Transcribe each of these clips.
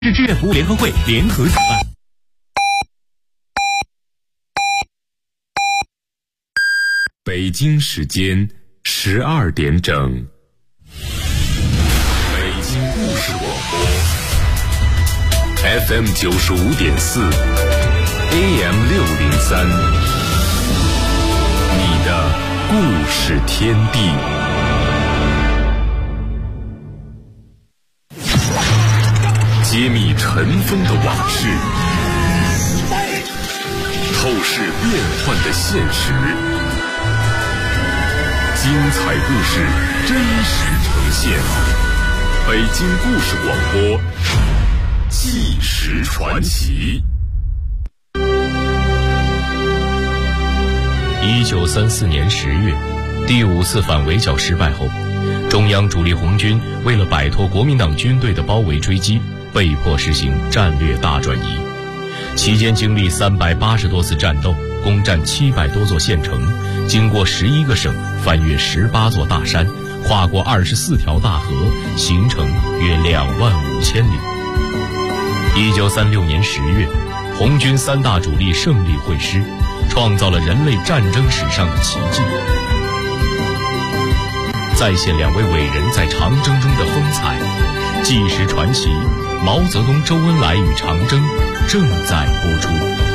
志愿服务联合会联合主办。 北京时间12点整，北京故事广播 FM 95.4 AM 603，你的故事天地。揭秘尘封的往事，透视变幻的现实，精彩故事真实呈现。北京故事广播，纪实传奇。 1934年10月，第5次反围剿失败后，中央主力红军为了摆脱国民党军队的包围追击，被迫实行战略大转移，期间经历380多次战斗，攻占700多座县城，经过11个省，翻越18座大山，跨过24条大河，行程约25000里。1936年10月，红军3大主力胜利会师，创造了人类战争史上的奇迹，再现2位伟人在长征中的风采。纪实传奇，毛泽东、周恩来与长征正在播出。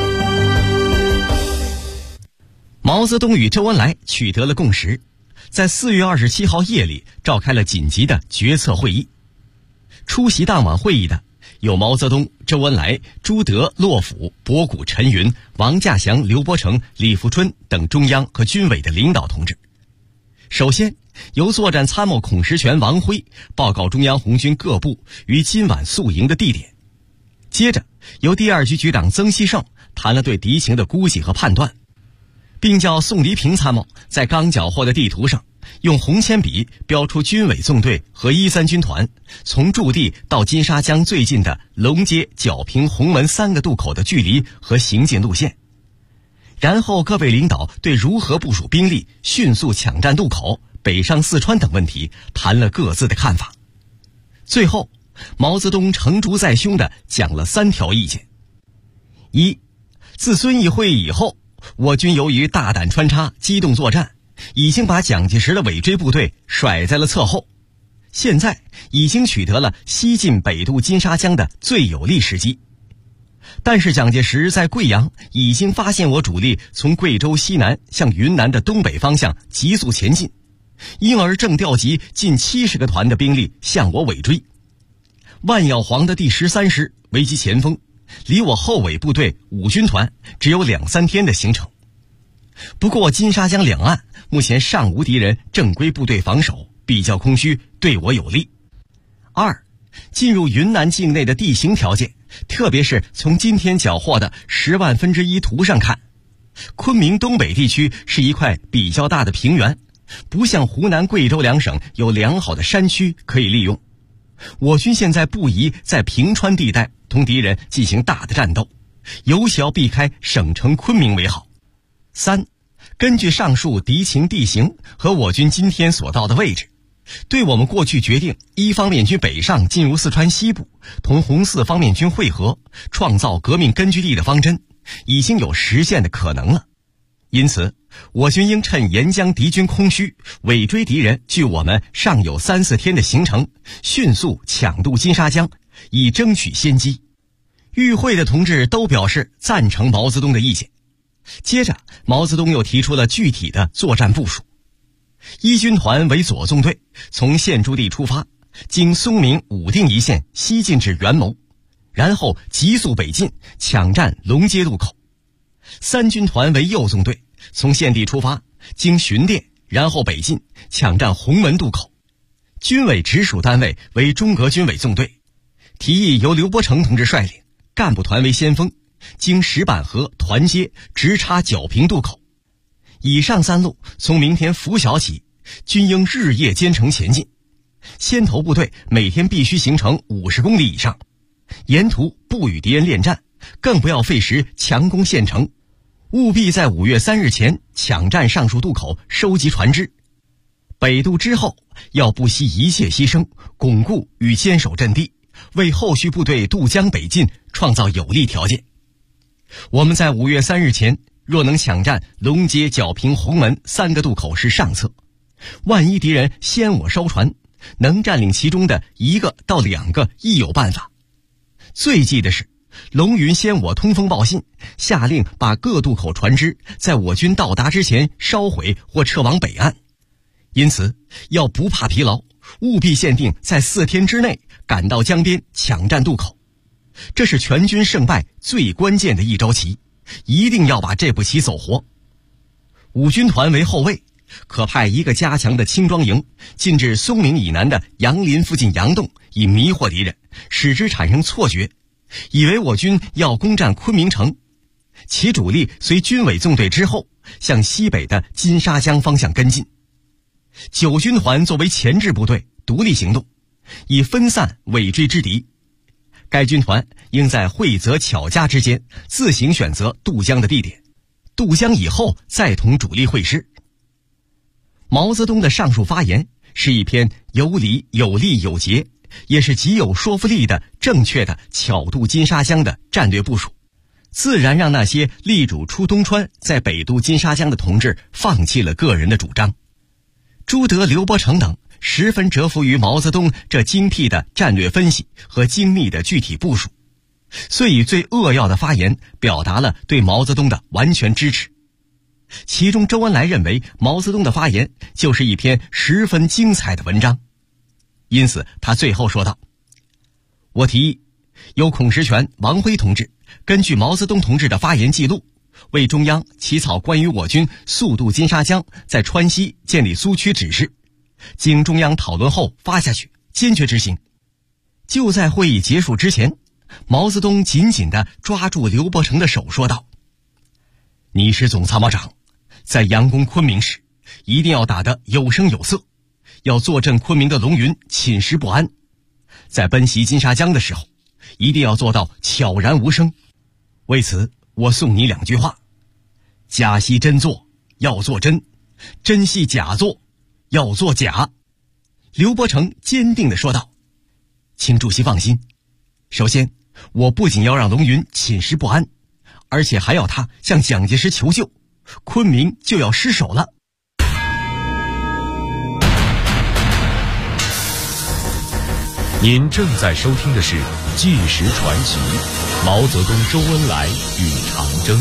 毛泽东与周恩来取得了共识，在4月27号夜里召开了紧急的决策会议。出席当晚会议的有毛泽东、周恩来、朱德、骆甫、博古、陈云、王稼祥、刘伯承、李富春等中央和军委的领导同志。首先由作战参谋孔实权、王辉报告中央红军各部于今晚宿营的地点。接着由第2局局长曾希圣谈了对敌情的估计和判断，并叫宋黎平参谋在刚缴获的地图上用红铅笔标出军委纵队和13军团从驻地到金沙江最近的龙街、皎平、洪门3个渡口的距离和行进路线。然后各位领导对如何部署兵力迅速抢占渡口、北上四川等问题谈了各自的看法。最后毛泽东成竹在胸地讲了3条意见。1. 自遵义会议以后，我军由于大胆穿插、机动作战，已经把蒋介石的尾追部队甩在了侧后，现在已经取得了西进北渡金沙江的最有利时机。但是蒋介石在贵阳已经发现我主力从贵州西南向云南的东北方向急速前进，因而正调集近70个团的兵力向我尾追。万耀煌的第13师为其前锋，离我后尾部队5军团只有2-3天的行程。不过金沙江两岸目前尚无敌人正规部队防守，比较空虚，对我有利。2. 进入云南境内的地形条件，特别是从今天缴获的10万分之1图上看，昆明东北地区是一块比较大的平原，不像湖南、贵州2省有良好的山区可以利用。我军现在不宜在平川地带同敌人进行大的战斗，尤其要避开省城昆明为好。3. 根据上述敌情地形和我军今天所到的位置，对我们过去决定1方面军北上进入四川西部，同红四方面军会合，创造革命根据地的方针，已经有实现的可能了。因此我军应趁沿江敌军空虚，尾追敌人距我们尚有3-4天的行程，迅速抢渡金沙江，以争取先机。与会的同志都表示赞成毛泽东的意见。接着毛泽东又提出了具体的作战部署。1军团为左纵队，从现驻地出发，经松明、武定一线西进至元谋，然后急速北进，抢占龙街渡口。3军团为右纵队，从现地出发，经巡店，然后北进，抢占洪门渡口。军委直属单位为中革军委纵队，提议由刘伯承同志率领，干部团为先锋，经石板河、团街，直插皎平渡口。以上3路从明天拂晓起，均应日夜兼程前进。先头部队每天必须行程50公里以上，沿途不与敌人恋战，更不要费时强攻县城，务必在5月3日前抢占上述渡口，收集船只。北渡之后，要不惜一切牺牲，巩固与坚守阵地， 为后续部队渡江北进创造有利条件。我们在5月3日前若能抢占龙街、皎平、洪门3个渡口是上策，万一敌人先我烧船，能占领其中的1个到2个亦有办法。最忌的是龙云先我通风报信，下令把各渡口船只在我军到达之前烧毁或撤往北岸。因此要不怕疲劳，务必限定在4天之内赶到江边抢占渡口，这是全军胜败最关键的一招棋，一定要把这步棋走活。5军团为后卫，可派1个加强的轻装营进至松明以南的杨林附近佯洞，以迷惑敌人，使之产生错觉，以为我军要攻占昆明城。其主力随军委纵队之后向西北的金沙江方向跟进。9军团作为前置部队独立行动，以分散尾追之敌。该军团应在惠泽、巧家之间自行选择渡江的地点，渡江以后再同主力会师。毛泽东的上述发言是一篇有理、有力、有节，也是极有说服力的正确的巧渡金沙江的战略部署，自然让那些力主出东川在北渡金沙江的同志放弃了个人的主张。朱德、刘伯承等十分折服于毛泽东这精辟的战略分析和精密的具体部署，遂以最扼要的发言表达了对毛泽东的完全支持。其中周恩来认为毛泽东的发言就是一篇十分精彩的文章，因此他最后说道：我提议由孔实权、王辉同志根据毛泽东同志的发言记录，为中央起草关于我军速渡金沙江在川西建立苏区指示，经中央讨论后发下去，坚决执行。就在会议结束之前，毛泽东紧紧地抓住刘伯承的手说道：你是总参谋长，在佯攻昆明时一定要打得有声有色，要坐镇昆明的龙云寝食不安，在奔袭金沙江的时候一定要做到悄然无声。为此我送你2句话：假戏真做，要做真；真戏假做，要做假。刘伯承坚定地说道：请主席放心，首先我不仅要让龙云寝食不安，而且还要他向蒋介石求救，昆明就要失守了。 您正在收听的是《纪实传奇》，毛泽东、周恩来与长征。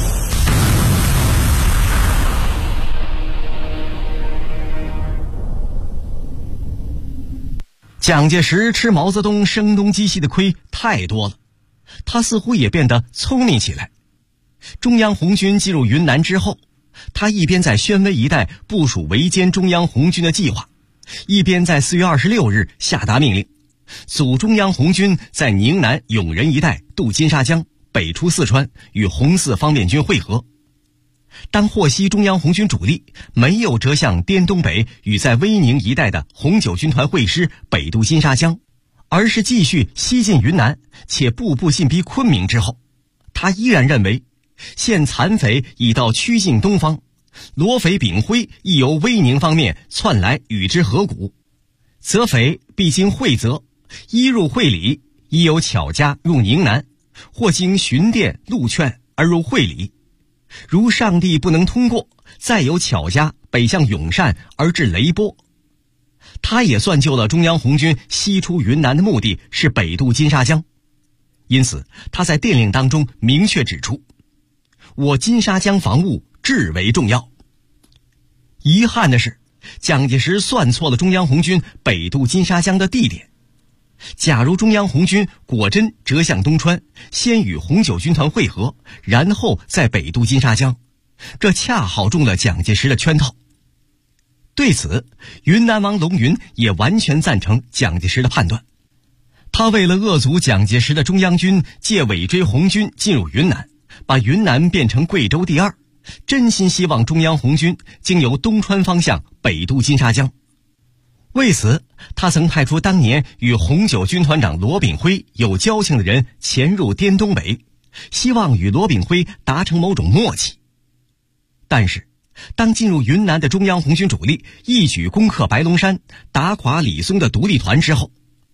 蒋介石吃毛泽东声东击西的亏太多了，他似乎也变得聪明起来。中央红军进入云南之后，他一边在宣威一带部署围歼中央红军的计划，一边在4月26日下达命令，组中央红军在宁南永仁一带渡金沙江，北出四川，与红四方面军会合。当获悉中央红军主力没有折向滇东北与在威宁一带的红9军团会师北渡金沙江，而是继续西进云南，且步步进逼昆明之后，他依然认为现残匪已到曲靖东方，罗匪炳辉亦由威宁方面窜来与之合股，则匪必经惠泽，一入会理，亦由巧家入宁南，或经寻甸、陆劝而入会理。如上地不能通过，再由巧家北向永善而至雷波。他也算就了中央红军西出云南的目的是北渡金沙江，因此他在电令当中明确指出，我金沙江防务至为重要。遗憾的是，蒋介石算错了中央红军北渡金沙江的地点。假如中央红军果真折向东川，先与红9军团会合，然后再北渡金沙江，这恰好中了蒋介石的圈套。对此，云南王龙云也完全赞成蒋介石的判断。他为了遏阻蒋介石的中央军借尾追红军进入云南，把云南变成贵州第2，真心希望中央红军经由东川方向北渡金沙江。为此，他曾派出当年与红9军团长罗炳辉有交情的人潜入滇东北，希望与罗炳辉达成某种默契。但是当进入云南的中央红军主力一举攻克白龙山，打垮李松的独立团之后，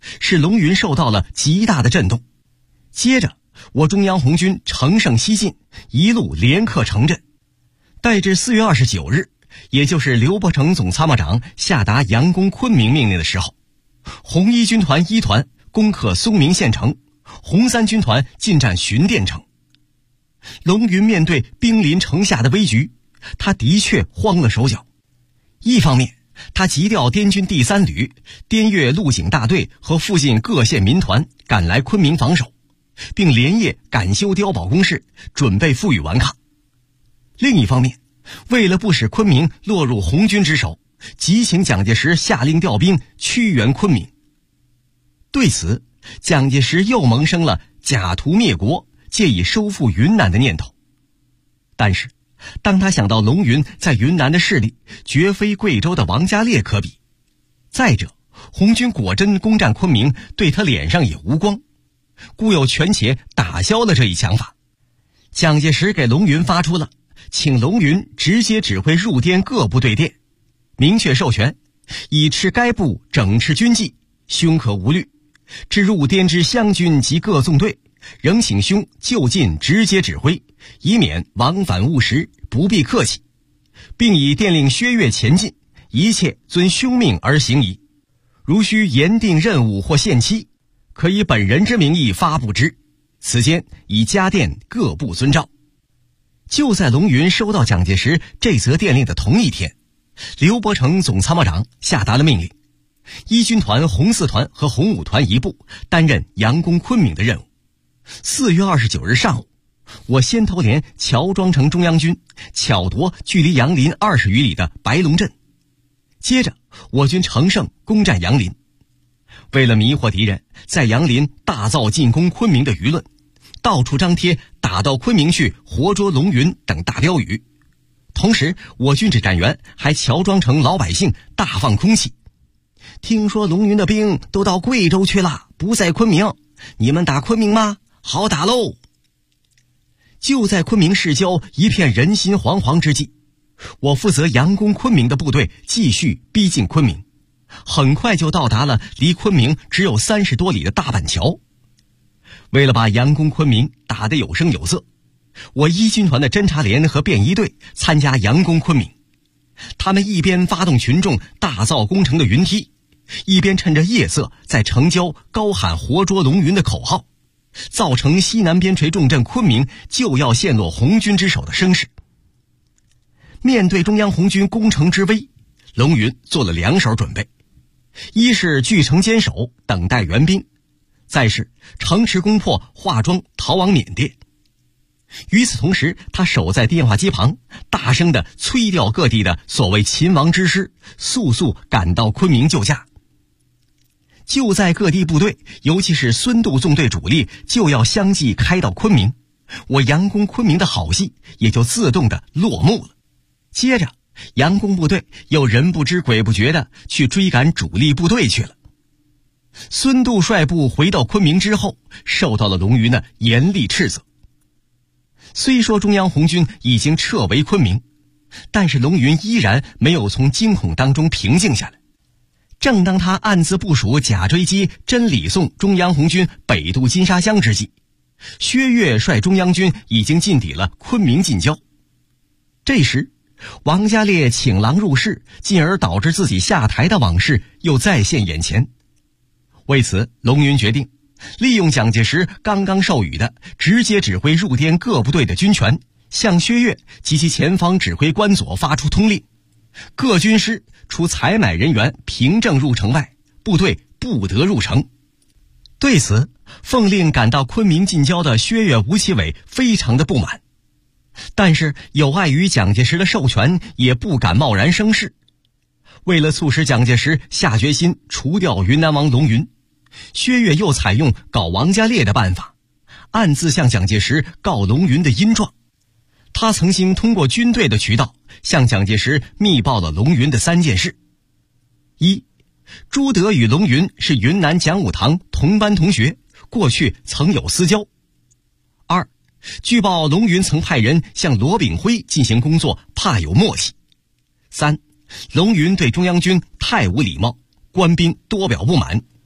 使龙云受到了极大的震动。接着我中央红军乘胜西进，一路连克城镇。待至4月29日，也就是刘伯承总参谋长下达佯攻昆明命令的时候，红一军团1团攻克松明县城，红3军团进占巡甸城。龙云面对兵临城下的危局，他的确慌了手脚。一方面，他急调滇军第3旅、滇越陆警大队和附近各县民团赶来昆明防守，并连夜赶修碉堡工事，准备负隅顽抗。另一方面，为了不使昆明落入红军之手，急请蒋介石下令调兵驱援昆明。对此，蒋介石又萌生了假图灭国，借以收复云南的念头。但是当他想到龙云在云南的势力绝非贵州的王家烈可比，再者红军果真攻占昆明，对他脸上也无光，故又权且打消了这一想法。蒋介石给龙云发出了请龙云直接指挥入滇各部队电，明确授权以斥该部整饬军纪，兄可无虑。至入滇之湘军及各纵队，仍请兄就近直接指挥，以免往返误时，不必客气，并以电令薛岳前进，一切遵兄命而行矣。如需严定任务或限期，可以本人之名义发布之，此间以家电各部遵照。就在龙云收到蒋介石这则电令的同一天，刘伯承总参谋长下达了命令，1军团红4团和红5团1部担任佯攻昆明的任务。4月29日上午，我先头连乔装成中央军，巧夺距离杨林20余里的白龙镇。接着我军乘胜攻占杨林。为了迷惑敌人，在杨林大造进攻昆明的舆论，到处张贴打到昆明去，活捉龙云等大标语。同时我军指战员还乔装成老百姓，大放空气。听说龙云的兵都到贵州去了，不在昆明，你们打昆明吗？好打喽！就在昆明市郊一片人心惶惶之际，我负责佯攻昆明的部队继续逼近昆明，很快就到达了离昆明只有30多里的大板桥。为了把佯攻昆明打得有声有色，我1军团的侦察连和便衣队参加佯攻昆明。他们一边发动群众大造工程的云梯，一边趁着夜色在城郊高喊活捉龙云的口号，造成西南边陲重镇昆明就要陷落红军之手的声势。面对中央红军攻城之危，龙云做了2手准备，一是据城坚守，等待援兵，再是城池攻破，化妆逃往缅甸。与此同时，他守在电话机旁，大声地催调各地的所谓勤王之师，速速赶到昆明救驾。就在各地部队，尤其是孙渡纵队主力就要相继开到昆明，我佯攻昆明的好戏也就自动的落幕了。接着佯攻部队又人不知鬼不觉的去追赶主力部队去了。孙渡率部回到昆明之后，受到了龙云的严厉斥责。虽说中央红军已经撤围昆明，但是龙云依然没有从惊恐当中平静下来。正当他暗自部署假追击真理宋中央红军北渡金沙江之际，薛岳率中央军已经进抵了昆明近郊。这时王家烈请狼入室，进而导致自己下台的往事又再现眼前。为此，龙云决定利用蒋介石刚刚授予的直接指挥入滇各部队的军权，向薛岳及其前方指挥官佐发出通令，各军师除采买人员凭证入城外，部队不得入城。对此，奉令赶到昆明近郊的薛岳、吴奇伟非常的不满，但是有碍于蒋介石的授权，也不敢贸然生事。为了促使蒋介石下决心除掉云南王龙云，薛岳又采用搞王家烈的办法，暗自向蒋介石告龙云的阴状。他曾经通过军队的渠道向蒋介石密报了龙云的3件事：一，朱德与龙云是云南讲武堂同班同学，过去曾有私交；二，据报龙云曾派人向罗炳辉进行工作，怕有默契；三，龙云对中央军太无礼貌，官兵多表不满；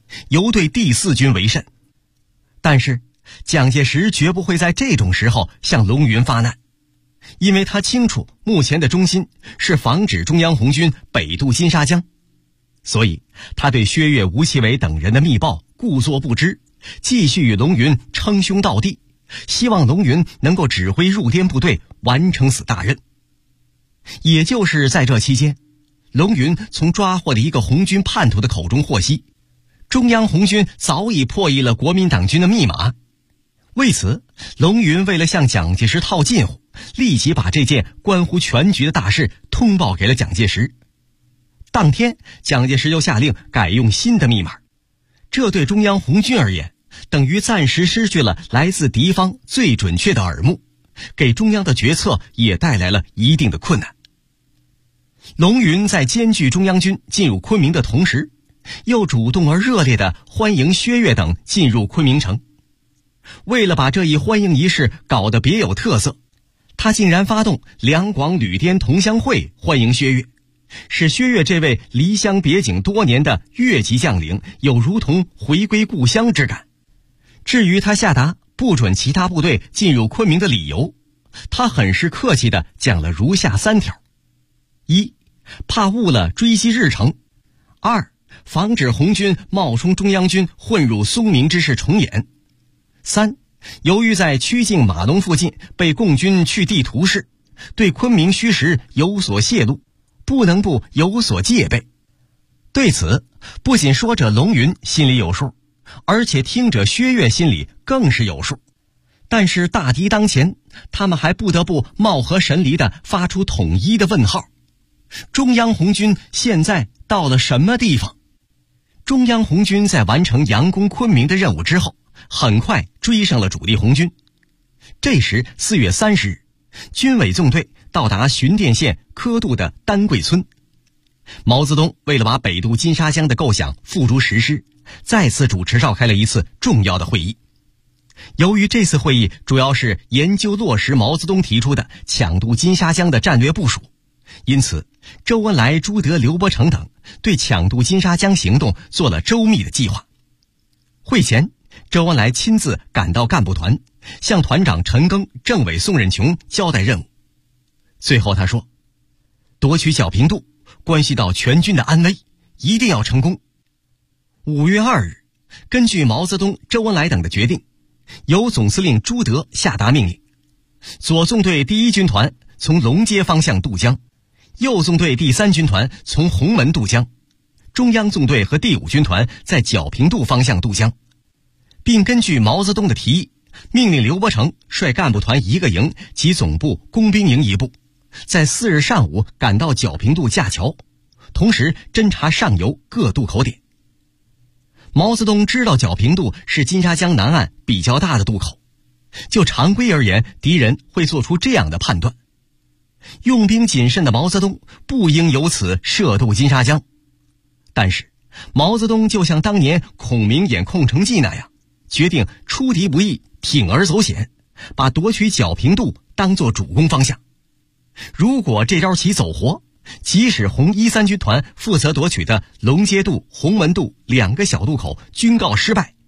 由对第4军为甚。但是蒋介石绝不会在这种时候向龙云发难，因为他清楚目前的中心是防止中央红军北渡金沙江，所以他对薛岳、吴奇伟等人的密报故作不知，继续与龙云称兄道弟，希望龙云能够指挥入滇部队完成此大任。也就是在这期间，龙云从抓获的一个红军叛徒的口中获悉，中央红军早已破译了国民党军的密码。为此，龙云为了向蒋介石套近乎，立即把这件关乎全局的大事通报给了蒋介石。当天，蒋介石又下令改用新的密码，这对中央红军而言，等于暂时失去了来自敌方最准确的耳目，给中央的决策也带来了一定的困难。龙云在艰巨中央军进入昆明的同时，又主动而热烈地欢迎薛岳等进入昆明城。为了把这一欢迎仪式搞得别有特色，他竟然发动两广旅滇同乡会欢迎薛岳，使薛岳这位离乡别井多年的越级将领有如同回归故乡之感。至于他下达不准其他部队进入昆明的理由，他很是客气地讲了如下3条：一，怕误了追击日程；二，防止红军冒充中央军混入松明之事重演；三，由于在曲靖马龙附近被共军去地图示，对昆明虚实有所泄露，不能不有所戒备。对此，不仅说者龙云心里有数，而且听者薛岳心里更是有数。但是大敌当前，他们还不得不貌合神离地发出统一的问号：中央红军现在到了什么地方？中央红军在完成佯攻昆明的任务之后，很快追上了主力红军。这时4月30日，军委纵队到达循甸县科渡的丹桂村。毛泽东为了把北渡金沙江的构想付诸实施，再次主持召开了一次重要的会议。由于这次会议主要是研究落实毛泽东提出的抢渡金沙江的战略部署，因此周恩来、朱德、刘伯承等对抢渡金沙江行动做了周密的计划。会前，周恩来亲自赶到干部团，向团长陈赓、政委宋任穷交代任务。最后他说，夺取皎平渡关系到全军的安危，一定要成功。5月2日，根据毛泽东、周恩来等的决定，由总司令朱德下达命令，左纵队第1军团从龙街方向渡江，右纵队第3军团从红门渡江，中央纵队和第5军团在皎平渡方向渡江，并根据毛泽东的提议，命令刘伯承率干部团1个营及总部工兵营1部，在4日上午赶到皎平渡架桥，同时侦察上游各渡口点。毛泽东知道皎平渡是金沙江南岸比较大的渡口，就常规而言，敌人会做出这样的判断：用兵谨慎的毛泽东不应由此涉渡金沙江。但是毛泽东就像当年孔明演空城计那样，决定出敌不意，铤而走险，把夺取皎平渡当作主攻方向。如果这招棋走活，即使红1、3军团负责夺取的龙街渡、红门渡2个小渡口均告失败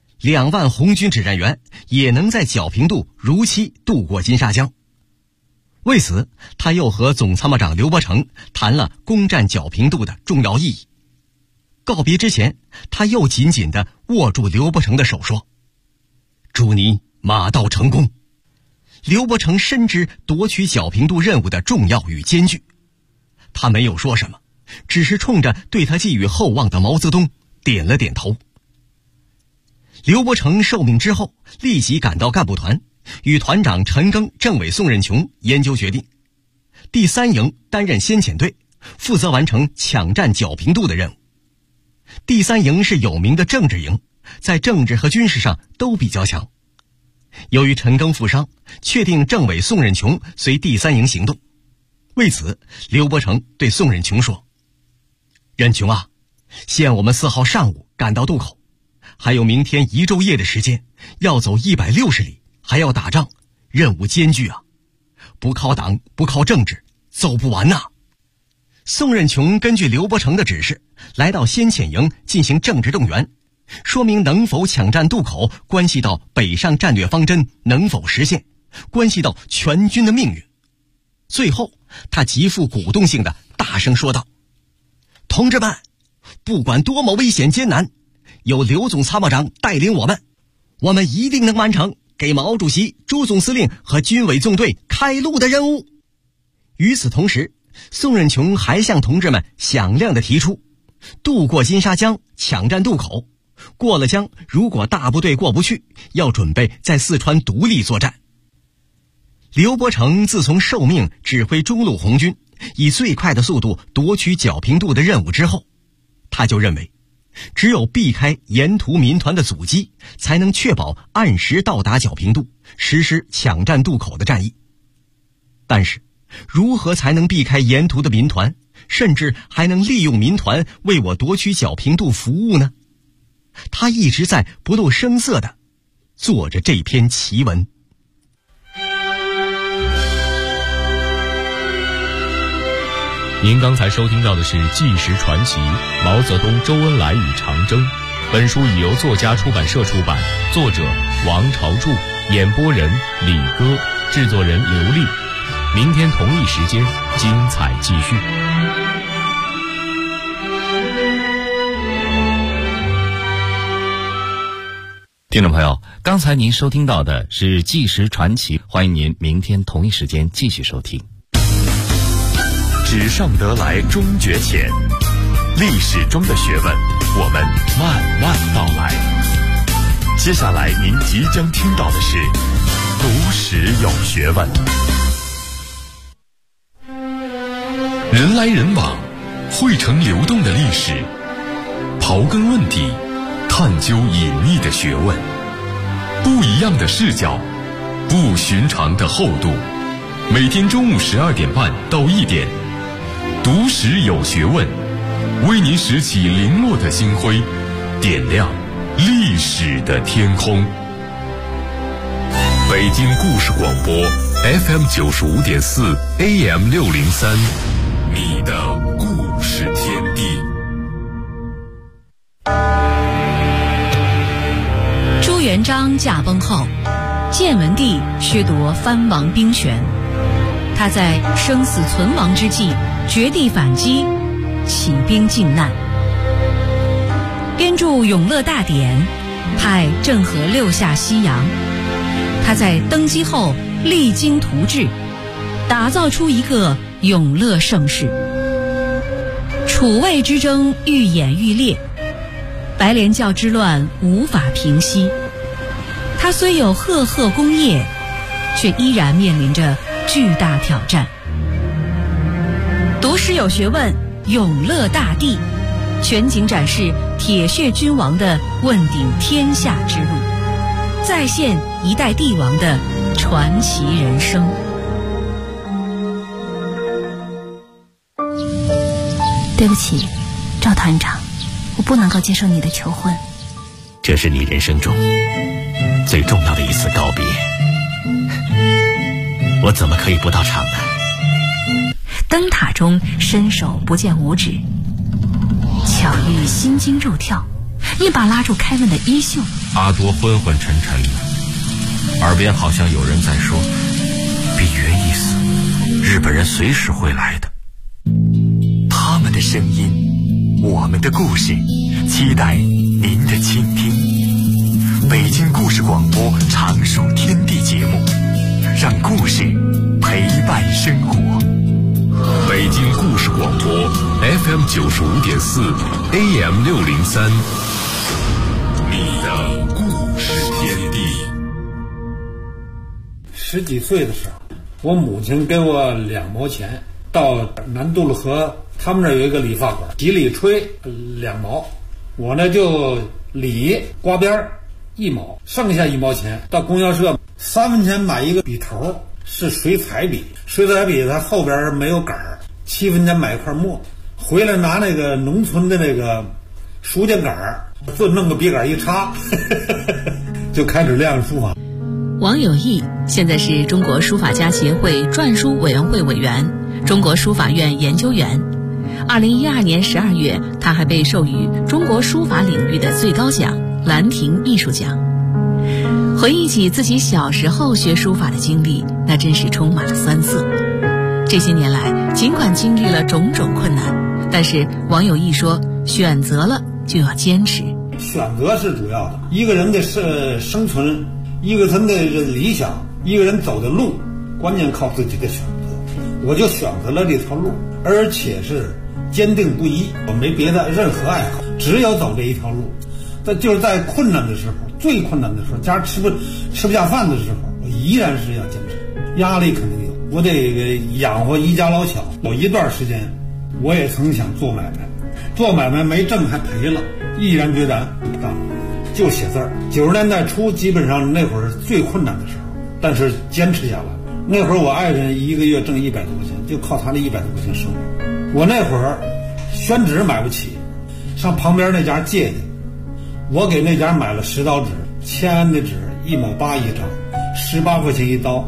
，2万红军指战员也能在皎平渡如期渡过金沙江。为此，他又和总参谋长刘伯承谈了攻占皎平渡的重要意义。告别之前，他又紧紧地握住刘伯承的手说：“祝你马到成功。”刘伯承深知夺取皎平渡任务的重要与艰巨，他没有说什么，只是冲着对他寄予厚望的毛泽东点了点头。刘伯承受命之后，立即赶到干部团，与团长陈赓、政委宋任穷研究决定。第3营担任先遣队，负责完成抢占皎平渡的任务。第3营是有名的政治营，在政治和军事上都比较强。由于陈赓负伤，确定政委宋任穷随第3营行动。为此，刘伯承对宋任穷说：“任穷啊，现我们4号上午赶到渡口，还有明天1昼夜的时间，要走160里，还要打仗，任务艰巨啊！不靠党，不靠政治，走不完呐。”宋任穷根据刘伯承的指示，来到先遣营进行政治动员， 说明能否抢占渡口关系到北上战略方针能否实现，关系到全军的命运。最后他极富鼓动性的大声说道：同志们，不管多么危险艰难，有刘总参谋长带领我们一定能完成给毛主席、朱总司令和军委纵队开路的任务。与此同时，宋任穷还向同志们响亮地提出，渡过金沙江，抢占渡口，过了江，如果大部队过不去，要准备在四川独立作战。刘伯承自从受命指挥中路红军以最快的速度夺取皎平渡的任务之后，他就认为只有避开沿途民团的阻击，才能确保按时到达皎平渡，实施抢占渡口的战役。但是如何才能避开沿途的民团，甚至还能利用民团为我夺取皎平渡服务呢？他一直在不露声色地做着这篇奇文。 您刚才收听到的是《纪实传奇：毛泽东、周恩来与长征》。本书已由作家出版社出版，作者王朝柱，演播人李戈，制作人刘丽。明天同一时间，精彩继续。 听众朋友，刚才您收听到的是《纪实传奇》，欢迎您明天同一时间继续收听。 纸上得来终觉浅，历史中的学问，我们慢慢道来。接下来您即将听到的是读史有学问。人来人往，汇成流动的历史，刨根问底，探究隐秘的学问，不一样的视角，不寻常的厚度。每天中午12点半到1点，读史有学问，为您拾起零落的星辉，点亮历史的天空。北京故事广播 FM 95.4 AM 603，你的故事天地。 朱元璋驾崩后，建文帝削夺藩王兵权，他在生死存亡之际绝地反击，起兵靖难，编著《永乐大典》，派郑和6下西洋。他在登基后励精图治，打造出一个永乐盛世。楚魏之争愈演愈烈，白莲教之乱无法平息。他虽有赫赫功业，却依然面临着巨大挑战。读史有学问，永乐大帝全景展示铁血君王的问鼎天下之路，再现一代帝王的传奇人生。 对不起，赵团长，我不能够接受你的求婚。 这是你人生中最重要的一次告别，我怎么可以不到场呢？ 灯塔中伸手不见五指，巧遇心惊肉跳，一把拉住凯文的衣袖。 阿多昏昏沉沉的，耳边好像有人在说：比约一死，日本人随时会来的。 他们的声音，我们的故事，期待您的倾听。北京故事广播常熟天地节目，让故事陪伴生活。 北京故事广播 FM 95.4 AM 603，你的故事天地。 10几岁的时候，我母亲给我2毛钱，到南渡路河他们那儿有一个理发馆，几里吹2毛，我呢就理刮边1毛，剩下1毛钱到供销社3分钱买一个笔头，是水彩笔，水彩笔它后边没有杆儿，7分钱买一块墨，回来拿那个农村的那个书架杆儿，就弄个笔杆一插就开始练书法。 王有义现在是中国书法家协会篆书委员会委员，中国书法院研究员。 2012年12月，他还被授予中国书法领域的最高奖兰亭艺术奖。回忆起自己小时候学书法的经历，那真是充满了酸涩。这些年来，尽管经历了种种困难，但是王有义说，选择了就要坚持。 选择是主要的，一个人的生存，一个人的理想，一个人走的路，关键靠自己的选择。我就选择了这条路，而且是坚定不移，我没别的任何爱好，只有走这一条路。就是在困难的时候，最困难的时候，家吃不下饭的时候，我依然是要坚持。压力肯定有，我得养活一家老小。有一段时间，我也曾想做买卖，做买卖没挣还赔了，毅然决然不干，就写字儿。90年代初，基本上那会儿最困难的时候，但是坚持下来。那会儿我爱人一个月挣100多块钱，就靠他那100多块钱生活。我那会儿宣纸买不起，上旁边那家借去。我给那家买了10刀纸，签的纸1毛8一张，18块钱一刀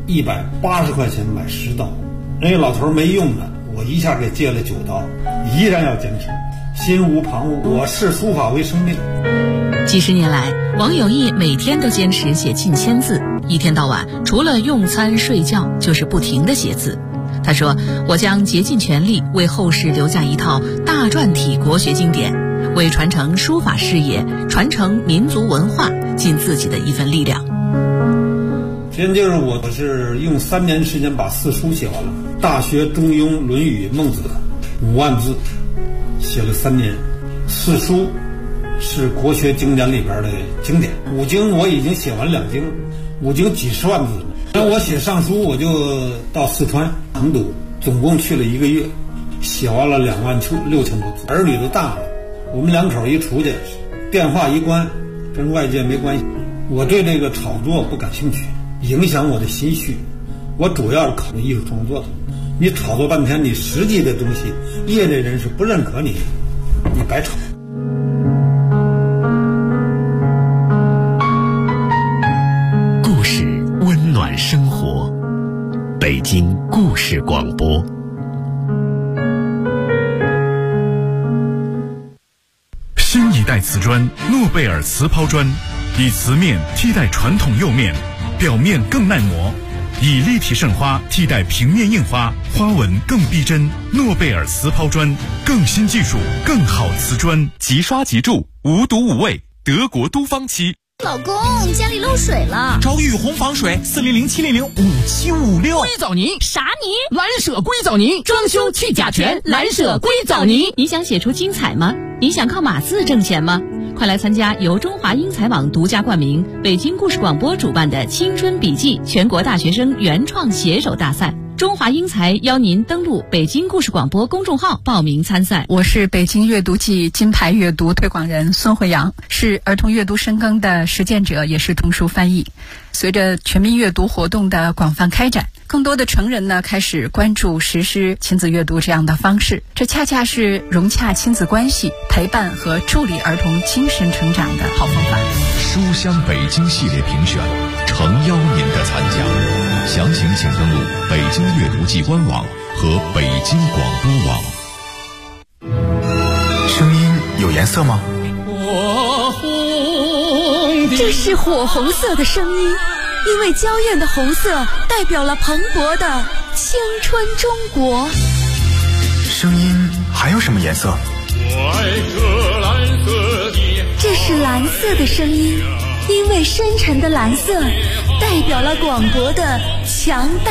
，180块钱买10刀。那个老头没用的，我一下给借了9刀，依然要坚持，心无旁骛。我视书法为生命。 几十年来，王有义每天都坚持写近1000字，一天到晚除了用餐睡觉，就是不停地写字。他说：“我将竭尽全力为后世留下一套大篆体国学经典，为传承书法事业、传承民族文化尽自己的一份力量。” 现就是我是用3年时间把4书写完了，《大学》《中庸》《论语》《孟子》5万字，写了3年。4书是国学经典里边的经典，5经我已经写完2经，5经几十万字了。那我写上书，我就到四川成都，总共去了1个月，写完了26000多字。儿女都大了，我们2口一出去，电话一关，跟外界没关系。我对这个炒作不感兴趣，影响我的心绪。我主要是考虑艺术创作的。你炒作半天，你实际的东西，业内人士不认可你，你白炒。 故事温暖生活，北京故事广播。 新一代瓷砖诺贝尔瓷抛砖，以瓷面替代传统釉面，表面更耐磨，以立体渗花替代平面印花，花纹更逼真。诺贝尔瓷抛砖，更新技术，更好瓷砖，即刷即铸，无毒无味，德国都方漆。 老公，家里漏水了， 找雨虹防水，400-700-5756。 硅藻泥？啥泥？ 蓝舍硅藻泥，装修去甲醛，蓝舍硅藻泥。 你想写出精彩吗？你想靠码字挣钱吗？快来参加由中华英才网独家冠名、北京故事广播主办的青春笔记全国大学生原创写手大赛。中华英才邀您登录北京故事广播公众号报名参赛。 我是北京阅读季金牌阅读推广人孙慧阳，是儿童阅读深耕的实践者，也是童书翻译。随着全民阅读活动的广泛开展，更多的成人呢开始关注实施亲子阅读这样的方式，这恰恰是融洽亲子关系、陪伴和助力儿童精神成长的好方法。 书香北京系列评选，诚邀您的参加。详情请登录北京阅读季官网和北京广播网。 声音有颜色吗？ 这是火红色的声音，因为娇艳的红色代表了蓬勃的青春中国。 声音还有什么颜色？ 这是蓝色的声音，因为深沉的蓝色代表了广博的强大